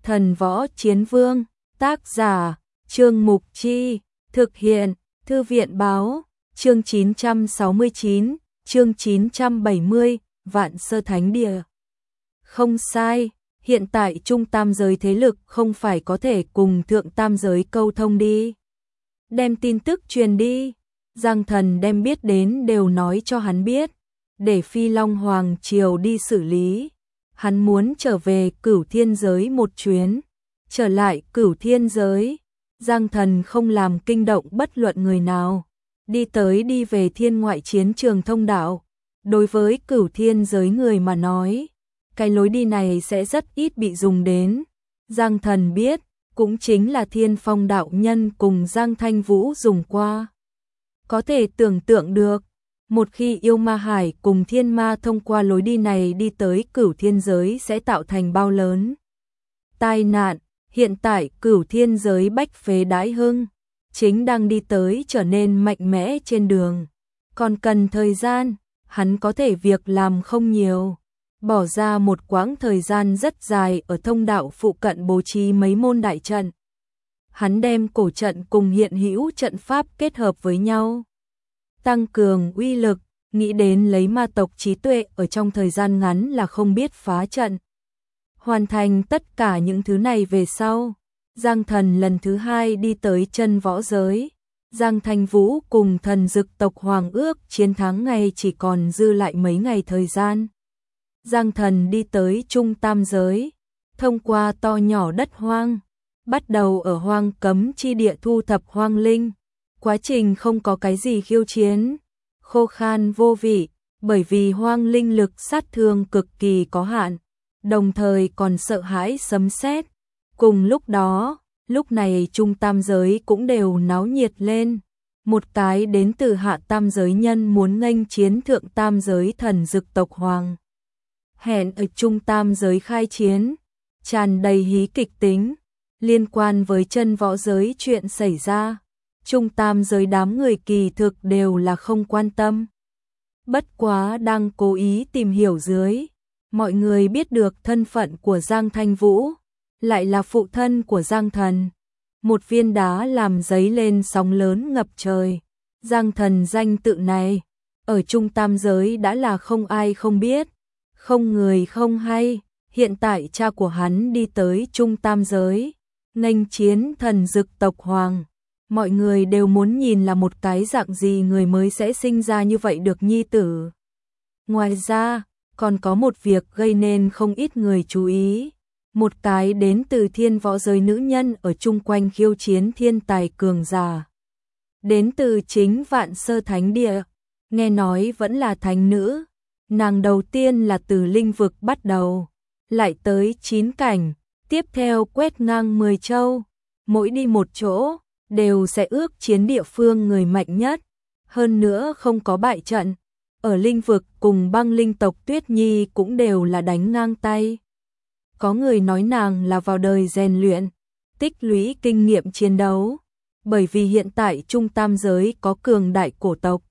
Thần Võ Chiến Vương, tác giả, Trương Mục Chi, thực hiện, Thư viện Báo, chương 969, chương 970, Vạn Sơ Thánh Địa. Không sai, hiện tại trung tam giới thế lực không phải có thể cùng thượng tam giới câu thông đi. Đem tin tức truyền đi, Giang Thần đem biết đến đều nói cho hắn biết, để Phi Long Hoàng Triều đi xử lý. Hắn muốn trở về Cửu Thiên Giới một chuyến, trở lại Cửu Thiên Giới. Giang Thần không làm kinh động bất luận người nào, đi về thiên ngoại chiến trường thông đạo. Đối với Cửu Thiên Giới người mà nói, cái lối đi này sẽ rất ít bị dùng đến. Giang Thần biết, cũng chính là Thiên Phong đạo nhân cùng Giang Thanh Vũ dùng qua. Có thể tưởng tượng được, một khi yêu ma hải cùng thiên ma thông qua lối đi này đi tới Cửu Thiên Giới sẽ tạo thành bao lớn tai nạn. Hiện tại Cửu Thiên Giới bách phế đãi hưng, chính đang đi tới trở nên mạnh mẽ trên đường. Còn cần thời gian, hắn có thể việc làm không nhiều. Bỏ ra một quãng thời gian rất dài ở thông đạo phụ cận bố trí mấy môn đại trận. Hắn đem cổ trận cùng hiện hữu trận pháp kết hợp với nhau, tăng cường uy lực, nghĩ đến lấy ma tộc trí tuệ ở trong thời gian ngắn là không biết phá trận. Hoàn thành tất cả những thứ này về sau, Giang Thần lần thứ hai đi tới chân võ giới. Giang Thanh Vũ cùng thần dực tộc Hoàng ước chiến thắng ngày chỉ còn dư lại mấy ngày thời gian. Giang Thần đi tới trung tam giới, thông qua to nhỏ đất hoang, bắt đầu ở hoang cấm chi địa thu thập hoang linh. Quá trình không có cái gì khiêu chiến, khô khan vô vị, bởi vì hoang linh lực sát thương cực kỳ có hạn, đồng thời còn sợ hãi sấm sét. Cùng lúc đó, lúc này trung tam giới cũng đều náo nhiệt lên. Một cái đến từ hạ tam giới nhân muốn nghênh chiến thượng tam giới thần dực tộc Hoàng. Hẹn ở trung tam giới khai chiến, tràn đầy hí kịch tính, liên quan với chân võ giới chuyện xảy ra. Trung tam giới đám người kỳ thực đều là không quan tâm. Bất quá đang cố ý tìm hiểu dưới, mọi người biết được thân phận của Giang Thanh Vũ, lại là phụ thân của Giang Thần. Một viên đá làm dấy lên sóng lớn ngập trời. Giang Thần danh tự này, ở trung tam giới đã là không ai không biết, không người không hay. Hiện tại cha của hắn đi tới trung tam giới, nghênh chiến thần dực tộc Hoàng. Mọi người đều muốn nhìn là một cái dạng gì người mới sẽ sinh ra như vậy được nhi tử. Ngoài ra, còn có một việc gây nên không ít người chú ý. Một cái đến từ thiên võ giới nữ nhân ở chung quanh khiêu chiến thiên tài cường giả. Đến từ chính Vạn Sơ Thánh Địa, nghe nói vẫn là thánh nữ. Nàng đầu tiên là từ linh vực bắt đầu, lại tới 9 cảnh, tiếp theo quét ngang 10 châu. Mỗi đi một chỗ, đều sẽ ước chiến địa phương người mạnh nhất. Hơn nữa không có bại trận, ở linh vực cùng băng linh tộc Tuyết Nhi cũng đều là đánh ngang tay. Có người nói nàng là vào đời rèn luyện, tích lũy kinh nghiệm chiến đấu, bởi vì hiện tại trung tam giới có cường đại cổ tộc,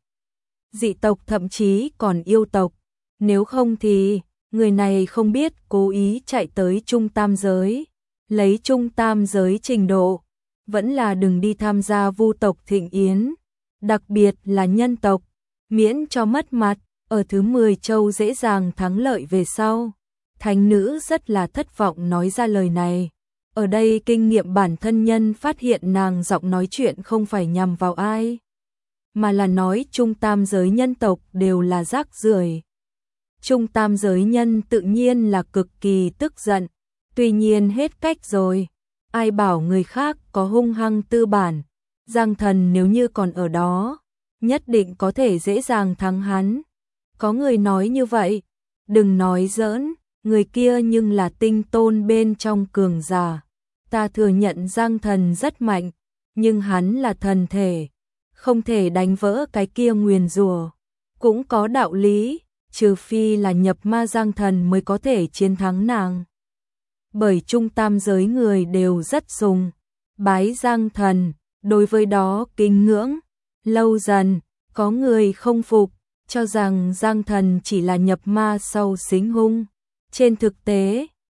dị tộc thậm chí còn yêu tộc. Nếu không thì, người này không biết cố ý chạy tới trung tam giới, lấy trung tam giới trình độ, vẫn là đừng đi tham gia vu tộc thịnh yến, đặc biệt là nhân tộc, miễn cho mất mặt, ở thứ 10 châu dễ dàng thắng lợi về sau. Thánh nữ rất là thất vọng nói ra lời này. Ở đây kinh nghiệm bản thân nhân phát hiện nàng giọng nói chuyện không phải nhằm vào ai, mà là nói trung tam giới nhân tộc đều là rác rưởi. Trung tam giới nhân tự nhiên là cực kỳ tức giận, tuy nhiên hết cách rồi. Ai bảo người khác có hung hăng tư bản, Giang Thần nếu như còn ở đó, nhất định có thể dễ dàng thắng hắn. Có người nói như vậy, đừng nói giỡn, người kia nhưng là tinh tôn bên trong cường giả. Ta thừa nhận Giang Thần rất mạnh, nhưng hắn là thần thể, không thể đánh vỡ cái kia nguyền rủa. Cũng có đạo lý, trừ phi là nhập ma Giang Thần mới có thể chiến thắng nàng. Bởi trung tam giới người đều rất sùng bái Giang Thần, đối với đó kính ngưỡng. Lâu dần, có người không phục, cho rằng Giang Thần chỉ là nhập ma sau xính hung. Trên thực tế,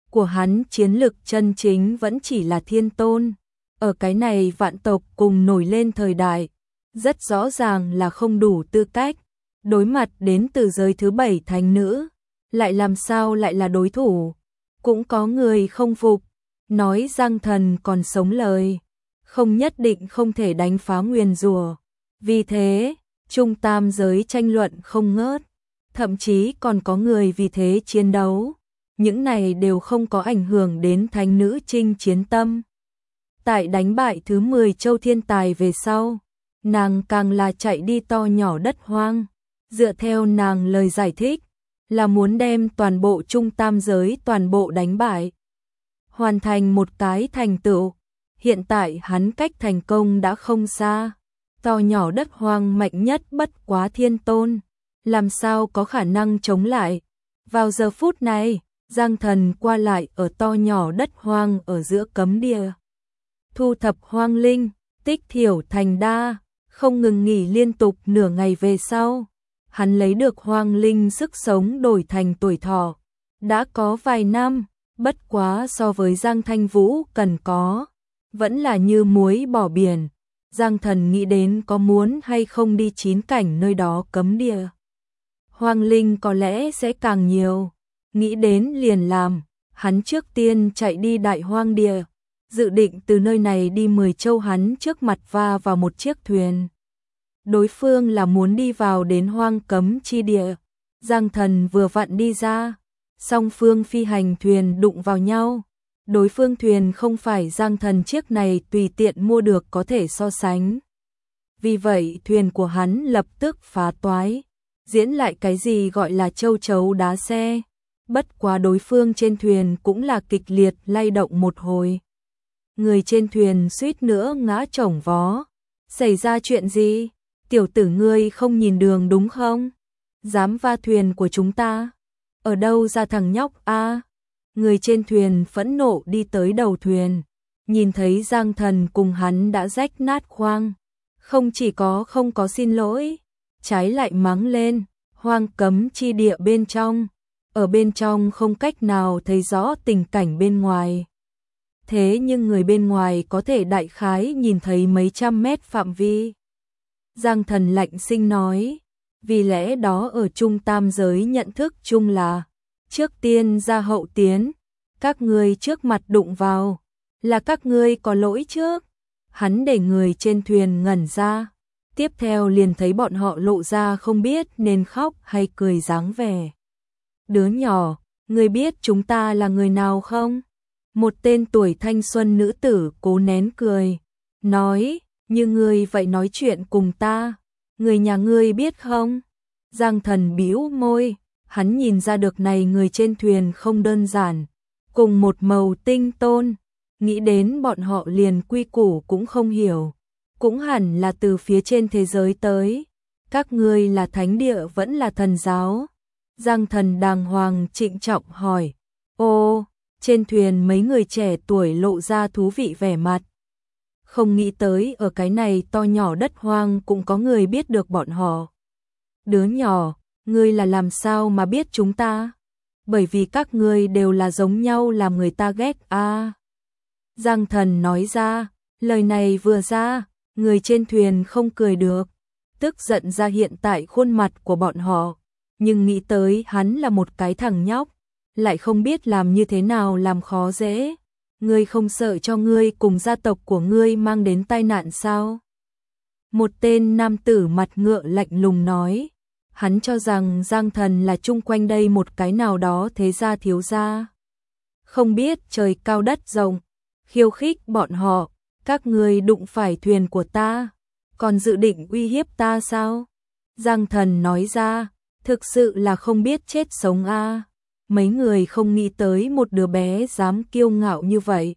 của hắn chiến lực chân chính vẫn chỉ là thiên tôn. Ở cái này vạn tộc cùng nổi lên thời đại, rất rõ ràng là không đủ tư cách. Đối mặt đến từ giới thứ 7 thánh nữ, lại làm sao lại là đối thủ. Cũng có người không phục, nói Giang Thần còn sống lời, không nhất định không thể đánh phá nguyền rủa. Vì thế, trung tam giới tranh luận không ngớt, thậm chí còn có người vì thế chiến đấu. Những này đều không có ảnh hưởng đến thánh nữ chinh chiến tâm. Tại đánh bại thứ 10 châu thiên tài về sau, nàng càng là chạy đi to nhỏ đất hoang. Dựa theo nàng lời giải thích, là muốn đem toàn bộ trung tam giới toàn bộ đánh bại. Hoàn thành một cái thành tựu. Hiện tại hắn cách thành công đã không xa. To nhỏ đất hoang mạnh nhất bất quá thiên tôn, làm sao có khả năng chống lại. Vào giờ phút này, Giang Thần qua lại ở to nhỏ đất hoang ở giữa cấm địa. Thu thập hoang linh, tích thiểu thành đa, không ngừng nghỉ liên tục nửa ngày về sau. Hắn lấy được hoang linh sức sống đổi thành tuổi thọ. Đã có vài năm, bất quá so với Giang Thanh Vũ cần có, vẫn là như muối bỏ biển. Giang Thần nghĩ đến có muốn hay không đi 9 cảnh nơi đó cấm địa. Hoang linh có lẽ sẽ càng nhiều. Nghĩ đến liền làm, hắn trước tiên chạy đi đại hoang địa, dự định từ nơi này đi 10 châu hắn trước mặt va vào một chiếc thuyền. Đối phương là muốn đi vào đến hoang cấm chi địa. Giang Thần vừa vặn đi ra, song phương phi hành thuyền đụng vào nhau. Đối phương thuyền không phải Giang Thần chiếc này tùy tiện mua được có thể so sánh. Vì vậy thuyền của hắn lập tức phá toái, diễn lại cái gì gọi là châu chấu đá xe. Bất quá đối phương trên thuyền cũng là kịch liệt lay động một hồi. Người trên thuyền suýt nữa ngã chổng vó. Xảy ra chuyện gì? Tiểu tử ngươi không nhìn đường đúng không? Dám va thuyền của chúng ta? Ở đâu ra thằng nhóc a? Người trên thuyền phẫn nộ đi tới đầu thuyền, nhìn thấy Giang Thần cùng hắn đã rách nát khoang, không chỉ có không có xin lỗi, trái lại mắng lên. Hoang cấm chi địa bên trong, ở bên trong không cách nào thấy rõ tình cảnh bên ngoài. Thế nhưng người bên ngoài có thể đại khái nhìn thấy mấy trăm mét phạm vi. Giang Thần lạnh sinh nói, vì lẽ đó ở trung tam giới nhận thức chung là trước tiên ra hậu tiến, các ngươi trước mặt đụng vào, là các ngươi có lỗi trước. Hắn để người trên thuyền ngẩn ra, tiếp theo liền thấy bọn họ lộ ra không biết nên khóc hay cười dáng vẻ. Đứa nhỏ, ngươi biết chúng ta là người nào không? Một tên tuổi thanh xuân nữ tử cố nén cười, nói, như ngươi vậy nói chuyện cùng ta, người nhà ngươi biết không? Giang Thần bĩu môi, hắn nhìn ra được này người trên thuyền không đơn giản, cùng một màu tinh tôn, nghĩ đến bọn họ liền quy củ cũng không hiểu, cũng hẳn là từ phía trên thế giới tới. Các ngươi là thánh địa vẫn là thần giáo? Giang Thần đàng hoàng trịnh trọng hỏi. Ô, trên thuyền mấy người trẻ tuổi lộ ra thú vị vẻ mặt. Không nghĩ tới ở cái này to nhỏ đất hoang cũng có người biết được bọn họ. Đứa nhỏ, ngươi là làm sao mà biết chúng ta? Bởi vì các ngươi đều là giống nhau làm người ta ghét a. Giang Thần nói ra, lời này vừa ra, người trên thuyền không cười được, tức giận ra hiện tại khuôn mặt của bọn họ, nhưng nghĩ tới hắn là một cái thằng nhóc, lại không biết làm như thế nào làm khó dễ. Ngươi không sợ cho ngươi cùng gia tộc của ngươi mang đến tai nạn sao? Một tên nam tử mặt ngựa lạnh lùng nói, hắn cho rằng Giang Thần là chung quanh đây một cái nào đó thế gia thiếu gia. Không biết trời cao đất rộng, khiêu khích bọn họ, các ngươi đụng phải thuyền của ta, còn dự định uy hiếp ta sao? Giang Thần nói ra, thực sự là không biết chết sống a. Mấy người không nghĩ tới một đứa bé dám kiêu ngạo như vậy.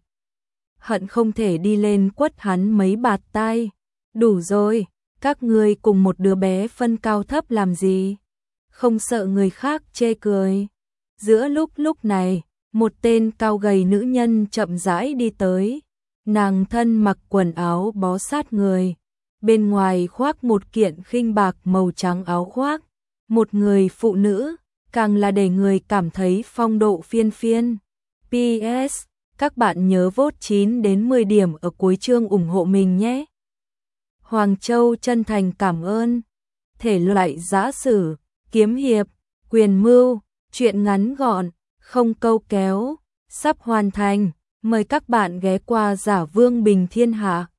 Hận không thể đi lên quất hắn mấy bạt tai. Đủ rồi, các ngươi cùng một đứa bé phân cao thấp làm gì? Không sợ người khác chê cười. Giữa lúc này, một tên cao gầy nữ nhân chậm rãi đi tới. Nàng thân mặc quần áo bó sát người. Bên ngoài khoác một kiện khinh bạc màu trắng áo khoác. Một người phụ nữ, càng là để người cảm thấy phong độ phiên phiên. PS, các bạn nhớ vote 9 đến 10 điểm ở cuối chương ủng hộ mình nhé. Hoàng Châu chân thành cảm ơn. Thể loại giã sử, kiếm hiệp, quyền mưu, truyện ngắn gọn, không câu kéo, sắp hoàn thành. Mời các bạn ghé qua Giả Vương Bình Thiên Hạ.